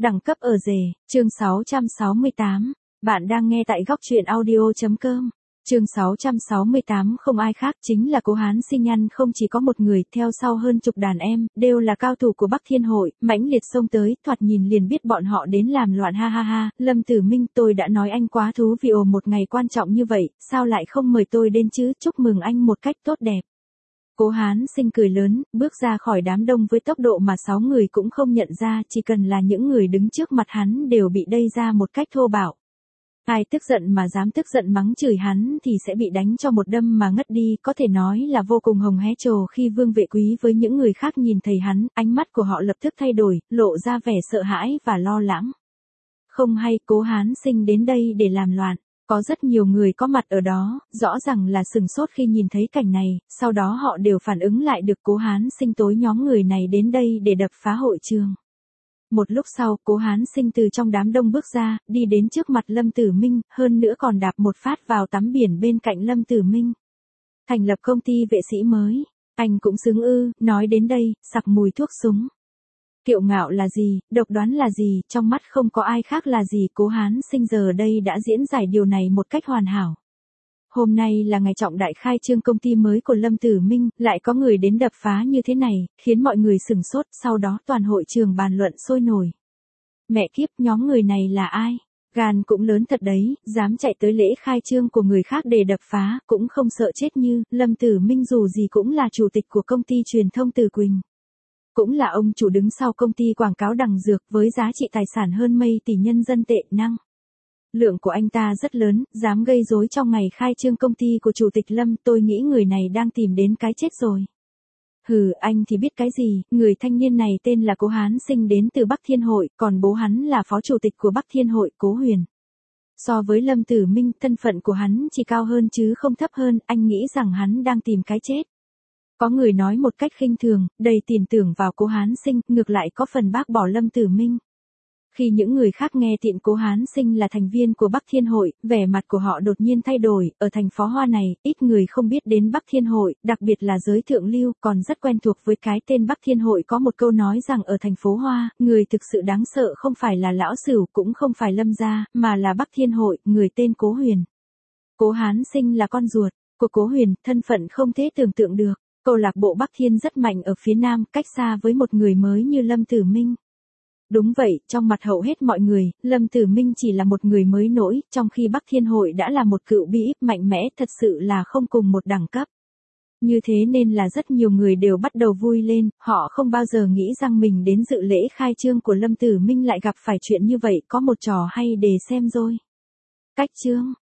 Đẳng cấp ở rể, chương 668. Bạn đang nghe tại góc truyện audio.com. Chương 668 không ai khác chính là Cố Hán Sinh Nhăn, không chỉ có một người, theo sau hơn chục đàn em, đều là cao thủ của Bắc Thiên Hội, mãnh liệt xông tới, thoạt nhìn liền biết bọn họ đến làm loạn. Ha ha ha, Lâm Tử Minh, tôi đã nói anh quá thú vị, một ngày quan trọng như vậy, sao lại không mời tôi đến chứ, chúc mừng anh một cách tốt đẹp. Cố Hán Sinh cười lớn, bước ra khỏi đám đông với tốc độ mà 6 người cũng không nhận ra, chỉ cần là những người đứng trước mặt hắn đều bị đẩy ra một cách thô bạo. Ai tức giận mà dám tức giận mắng chửi hắn thì sẽ bị đánh cho một đâm mà ngất đi, có thể nói là vô cùng hồng hé trồ. Khi Vương Vệ Quý với những người khác nhìn thấy hắn, ánh mắt của họ lập tức thay đổi, lộ ra vẻ sợ hãi và lo lắng. Không hay, Cố Hán Sinh đến đây để làm loạn. Có rất nhiều người có mặt ở đó, rõ ràng là sừng sốt khi nhìn thấy cảnh này, sau đó họ đều phản ứng lại được Cố Hán Sinh tối nhóm người này đến đây để đập phá hội trường. Một lúc sau, Cố Hán Sinh từ trong đám đông bước ra, đi đến trước mặt Lâm Tử Minh, hơn nữa còn đạp một phát vào tắm biển bên cạnh Lâm Tử Minh. Thành lập công ty vệ sĩ mới, anh cũng xứng ư, nói đến đây, sặc mùi thuốc súng. Kiệu ngạo là gì, độc đoán là gì, trong mắt không có ai khác là gì. Cố Hán Sinh giờ đây đã diễn giải điều này một cách hoàn hảo. Hôm nay là ngày trọng đại khai trương công ty mới của Lâm Tử Minh, lại có người đến đập phá như thế này, khiến mọi người sửng sốt, sau đó toàn hội trường bàn luận sôi nổi. Mẹ kiếp, nhóm người này là ai? Gan cũng lớn thật đấy, dám chạy tới lễ khai trương của người khác để đập phá, cũng không sợ chết như. Lâm Tử Minh dù gì cũng là chủ tịch của công ty truyền thông Từ Quỳnh. Cũng là ông chủ đứng sau công ty quảng cáo Đằng Dược với giá trị tài sản hơn mấy tỷ nhân dân tệ. Năng lượng của anh ta rất lớn, dám gây rối trong ngày khai trương công ty của Chủ tịch Lâm, tôi nghĩ người này đang tìm đến cái chết rồi. Hừ, anh thì biết cái gì, người thanh niên này tên là Cố Hán Sinh, đến từ Bắc Thiên Hội, còn bố hắn là phó chủ tịch của Bắc Thiên Hội, Cố Huyền. So với Lâm Tử Minh, thân phận của hắn chỉ cao hơn chứ không thấp hơn, anh nghĩ rằng hắn đang tìm cái chết. Có người nói một cách khinh thường, đầy tin tưởng vào Cố Hán Sinh, ngược lại có phần bác bỏ Lâm Tử Minh. Khi những người khác nghe tin Cố Hán Sinh là thành viên của Bắc Thiên Hội, vẻ mặt của họ đột nhiên thay đổi. Ở thành phố Hoa này, ít người không biết đến Bắc Thiên Hội, đặc biệt là giới thượng lưu, còn rất quen thuộc với cái tên Bắc Thiên Hội. Có một câu nói rằng ở thành phố Hoa, người thực sự đáng sợ không phải là Lão Sửu, cũng không phải Lâm gia, mà là Bắc Thiên Hội, người tên Cố Huyền. Cố Hán Sinh là con ruột của Cố Huyền, thân phận không thể tưởng tượng được. Câu lạc bộ Bắc Thiên rất mạnh ở phía Nam, cách xa với một người mới như Lâm Tử Minh. Đúng vậy, trong mặt hầu hết mọi người, Lâm Tử Minh chỉ là một người mới nổi, trong khi Bắc Thiên Hội đã là một cựu bĩ, mạnh mẽ, thật sự là không cùng một đẳng cấp. Như thế nên là rất nhiều người đều bắt đầu vui lên, họ không bao giờ nghĩ rằng mình đến dự lễ khai trương của Lâm Tử Minh lại gặp phải chuyện như vậy, có một trò hay để xem rồi. Cách chương